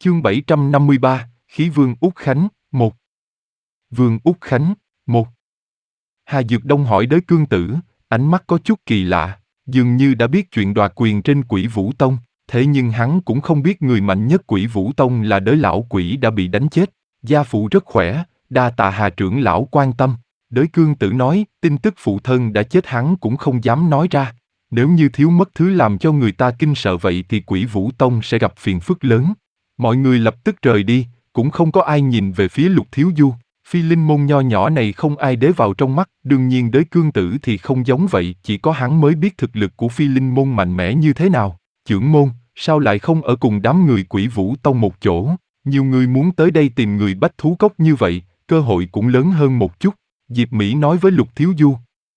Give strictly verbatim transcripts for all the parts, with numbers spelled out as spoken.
Chương bảy trăm năm mươi ba, Khí Vương Úc Khánh, một. Vương Úc Khánh, một. Hà Dược Đông hỏi đới Cương Tử, ánh mắt có chút kỳ lạ, dường như đã biết chuyện đoạt quyền trên Quỷ Vũ Tông, thế nhưng hắn cũng không biết người mạnh nhất Quỷ Vũ Tông là đới lão quỷ đã bị đánh chết. Gia phụ rất khỏe, đa tạ Hà trưởng lão quan tâm. Đới Cương Tử nói, tin tức phụ thân đã chết hắn cũng không dám nói ra. Nếu như thiếu mất thứ làm cho người ta kinh sợ vậy thì Quỷ Vũ Tông sẽ gặp phiền phức lớn. Mọi người lập tức rời đi, cũng không có ai nhìn về phía Lục Thiếu Du. Phi linh môn nho nhỏ này không ai để vào trong mắt, đương nhiên đới Cương Tử thì không giống vậy, chỉ có hắn mới biết thực lực của Phi linh môn mạnh mẽ như thế nào. Chưởng môn, sao lại không ở cùng đám người Quỷ Vũ Tông một chỗ? Nhiều người muốn tới đây tìm người Bách Thú Cốc như vậy, cơ hội cũng lớn hơn một chút. Diệp Mỹ nói với Lục Thiếu Du.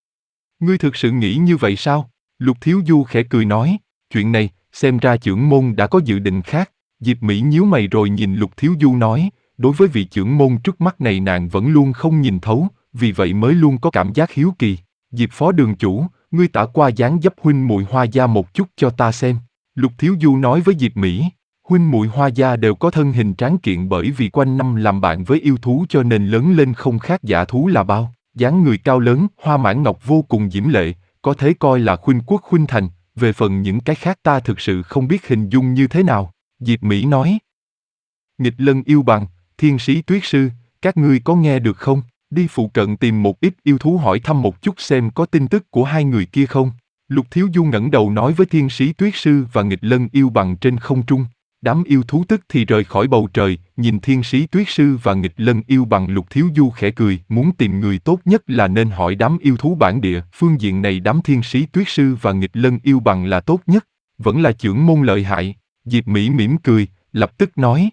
Ngươi thực sự nghĩ như vậy sao? Lục Thiếu Du khẽ cười nói, chuyện này, xem ra chưởng môn đã có dự định khác. Diệp Mỹ nhíu mày rồi nhìn Lục Thiếu Du nói, đối với vị chưởng môn trước mắt này nàng vẫn luôn không nhìn thấu, vì vậy mới luôn có cảm giác hiếu kỳ. Diệp phó đường chủ, ngươi tả qua dáng dấp huynh muội Hoa gia một chút cho ta xem. Lục Thiếu Du nói với Diệp Mỹ, huynh muội Hoa gia đều có thân hình tráng kiện bởi vì quanh năm làm bạn với yêu thú cho nên lớn lên không khác dã thú là bao. Dáng người cao lớn, hoa mãn ngọc vô cùng diễm lệ, có thể coi là khuynh quốc khuynh thành, về phần những cái khác ta thực sự không biết hình dung như thế nào. Diệp Mỹ nói. Nghịch Lân yêu bằng, Thiên Sĩ Tuyết Sư, các ngươi có nghe được không? Đi phụ cận tìm một ít yêu thú hỏi thăm một chút xem có tin tức của hai người kia không? Lục Thiếu Du ngẩng đầu nói với Thiên Sĩ Tuyết Sư và Nghịch Lân yêu bằng trên không trung. Đám yêu thú tức thì rời khỏi bầu trời, nhìn Thiên Sĩ Tuyết Sư và Nghịch Lân yêu bằng. Lục Thiếu Du khẽ cười, muốn tìm người tốt nhất là nên hỏi đám yêu thú bản địa, phương diện này đám Thiên Sĩ Tuyết Sư và Nghịch Lân yêu bằng là tốt nhất, vẫn là chưởng môn lợi hại. Diệp Mỹ mỉm cười, lập tức nói.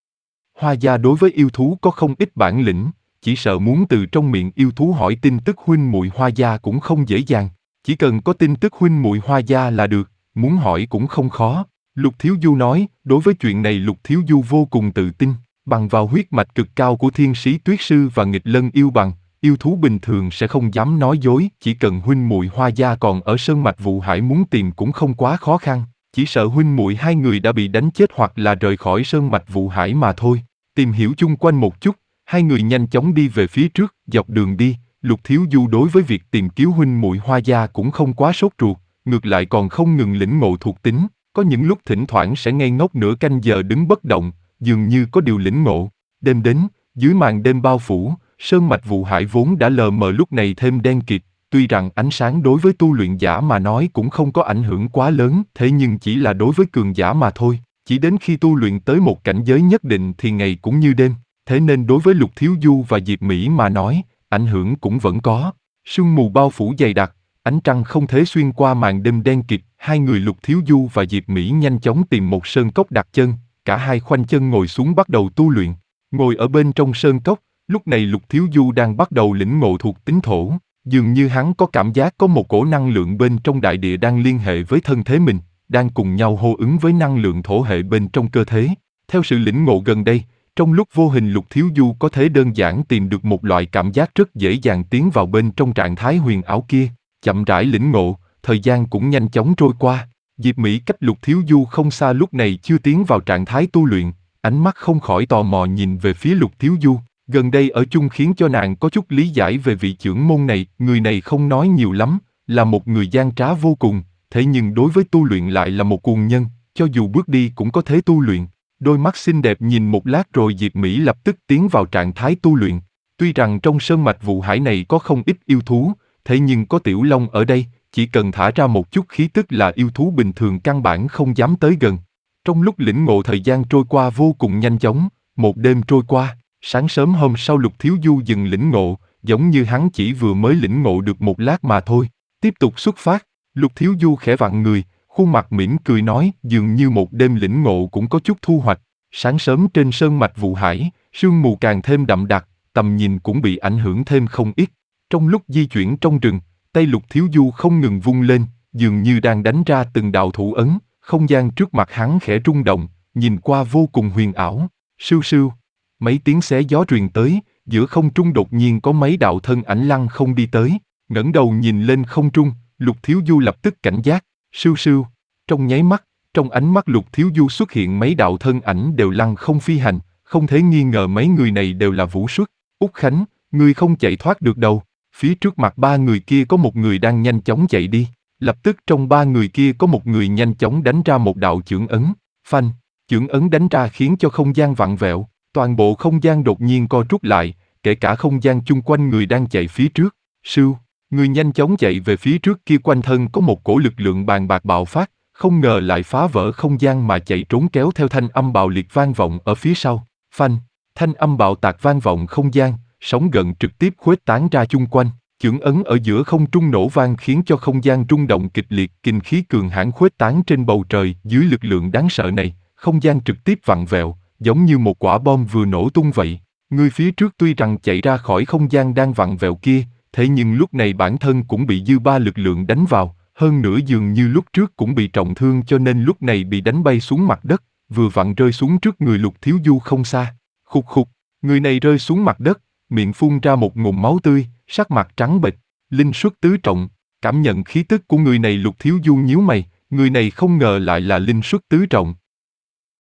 Hoa gia đối với yêu thú có không ít bản lĩnh, chỉ sợ muốn từ trong miệng yêu thú hỏi tin tức huynh muội Hoa gia cũng không dễ dàng, chỉ cần có tin tức huynh muội Hoa gia là được, muốn hỏi cũng không khó. Lục Thiếu Du nói, đối với chuyện này Lục Thiếu Du vô cùng tự tin, bằng vào huyết mạch cực cao của Thiên Sĩ Tuyết Sư và Nghịch Lân yêu bằng, yêu thú bình thường sẽ không dám nói dối, chỉ cần huynh muội Hoa gia còn ở sơn mạch Vụ Hải muốn tìm cũng không quá khó khăn, chỉ sợ huynh muội hai người đã bị đánh chết hoặc là rời khỏi sơn mạch Vụ Hải mà thôi. Tìm hiểu chung quanh một chút, hai người nhanh chóng đi về phía trước, dọc đường đi, Lục Thiếu Du đối với việc tìm kiếm huynh muội Hoa gia cũng không quá sốt ruột, ngược lại còn không ngừng lĩnh ngộ thuộc tính. Có những lúc thỉnh thoảng sẽ ngây ngốc nửa canh giờ đứng bất động, dường như có điều lĩnh ngộ. Đêm đến, dưới màn đêm bao phủ, sơn mạch Vụ Hải vốn đã lờ mờ lúc này thêm đen kịt, tuy rằng ánh sáng đối với tu luyện giả mà nói cũng không có ảnh hưởng quá lớn, thế nhưng chỉ là đối với cường giả mà thôi. Chỉ đến khi tu luyện tới một cảnh giới nhất định thì ngày cũng như đêm, thế nên đối với Lục Thiếu Du và Diệp Mỹ mà nói, ảnh hưởng cũng vẫn có. Sương mù bao phủ dày đặc, ánh trăng không thể xuyên qua màn đêm đen kịt. Hai người Lục Thiếu Du và Diệp Mỹ nhanh chóng tìm một sơn cốc đặt chân, cả hai khoanh chân ngồi xuống bắt đầu tu luyện. Ngồi ở bên trong sơn cốc, lúc này Lục Thiếu Du đang bắt đầu lĩnh ngộ thuộc tính thổ, dường như hắn có cảm giác có một cổ năng lượng bên trong đại địa đang liên hệ với thân thể mình, đang cùng nhau hô ứng với năng lượng thổ hệ bên trong cơ thể. Theo sự lĩnh ngộ gần đây, trong lúc vô hình Lục Thiếu Du có thể đơn giản tìm được một loại cảm giác rất dễ dàng tiến vào bên trong trạng thái huyền ảo kia, chậm rãi lĩnh ngộ. Thời gian cũng nhanh chóng trôi qua, Diệp Mỹ cách Lục Thiếu Du không xa lúc này chưa tiến vào trạng thái tu luyện, ánh mắt không khỏi tò mò nhìn về phía Lục Thiếu Du, gần đây ở chung khiến cho nàng có chút lý giải về vị chưởng môn này, người này không nói nhiều lắm, là một người gian trá vô cùng, thế nhưng đối với tu luyện lại là một cuồng nhân, cho dù bước đi cũng có thể tu luyện. Đôi mắt xinh đẹp nhìn một lát rồi Diệp Mỹ lập tức tiến vào trạng thái tu luyện, tuy rằng trong sơn mạch Vụ Hải này có không ít yêu thú, thế nhưng có Tiểu Long ở đây, chỉ cần thả ra một chút khí tức là yêu thú bình thường căn bản không dám tới gần. Trong lúc lĩnh ngộ thời gian trôi qua vô cùng nhanh chóng, một đêm trôi qua, sáng sớm hôm sau Lục Thiếu Du dừng lĩnh ngộ, giống như hắn chỉ vừa mới lĩnh ngộ được một lát mà thôi. Tiếp tục xuất phát, Lục Thiếu Du khẽ vặn người, khuôn mặt mỉm cười nói, dường như một đêm lĩnh ngộ cũng có chút thu hoạch. Sáng sớm trên sơn mạch Vụ Hải, sương mù càng thêm đậm đặc, tầm nhìn cũng bị ảnh hưởng thêm không ít. Trong lúc di chuyển trong rừng, tay Lục Thiếu Du không ngừng vung lên, dường như đang đánh ra từng đạo thủ ấn, không gian trước mặt hắn khẽ rung động, nhìn qua vô cùng huyền ảo. Sưu sưu, mấy tiếng xé gió truyền tới, giữa không trung đột nhiên có mấy đạo thân ảnh lăng không đi tới, ngẩng đầu nhìn lên không trung, Lục Thiếu Du lập tức cảnh giác, sưu sưu, trong nháy mắt, Trong ánh mắt Lục Thiếu Du xuất hiện mấy đạo thân ảnh đều lăng không phi hành, không thể nghi ngờ mấy người này đều là vũ xuất. Út Khánh, ngươi không chạy thoát được đâu. Phía trước mặt ba người kia có một người đang nhanh chóng chạy đi. Lập tức trong ba người kia có một người nhanh chóng đánh ra một đạo chưởng ấn. Phanh, chưởng ấn đánh ra khiến cho không gian vặn vẹo, toàn bộ không gian đột nhiên co rút lại, kể cả không gian chung quanh người đang chạy phía trước. Sưu, người nhanh chóng chạy về phía trước kia quanh thân có một cổ lực lượng bàn bạc bạo phát, không ngờ lại phá vỡ không gian mà chạy trốn kéo theo thanh âm bạo liệt vang vọng ở phía sau. Phanh, thanh âm bạo tạc vang vọng không gian, sóng gợn trực tiếp khuếch tán ra chung quanh. Chưởng ấn ở giữa không trung nổ vang khiến cho không gian rung động kịch liệt, kinh khí cường hãn khuếch tán trên bầu trời. Dưới lực lượng đáng sợ này, không gian trực tiếp vặn vẹo, giống như một quả bom vừa nổ tung vậy. Người phía trước tuy rằng chạy ra khỏi không gian đang vặn vẹo kia, thế nhưng lúc này bản thân cũng bị dư ba lực lượng đánh vào, hơn nữa dường như lúc trước cũng bị trọng thương cho nên lúc này bị đánh bay xuống mặt đất, vừa vặn rơi xuống trước người Lục Thiếu Du không xa. Khục khục, người này rơi xuống mặt đất, miệng phun ra một ngụm máu tươi, sắc mặt trắng bệch, linh xuất tứ trọng. Cảm nhận khí tức của người này Lục Thiếu Du nhíu mày, người này không ngờ lại là linh xuất tứ trọng.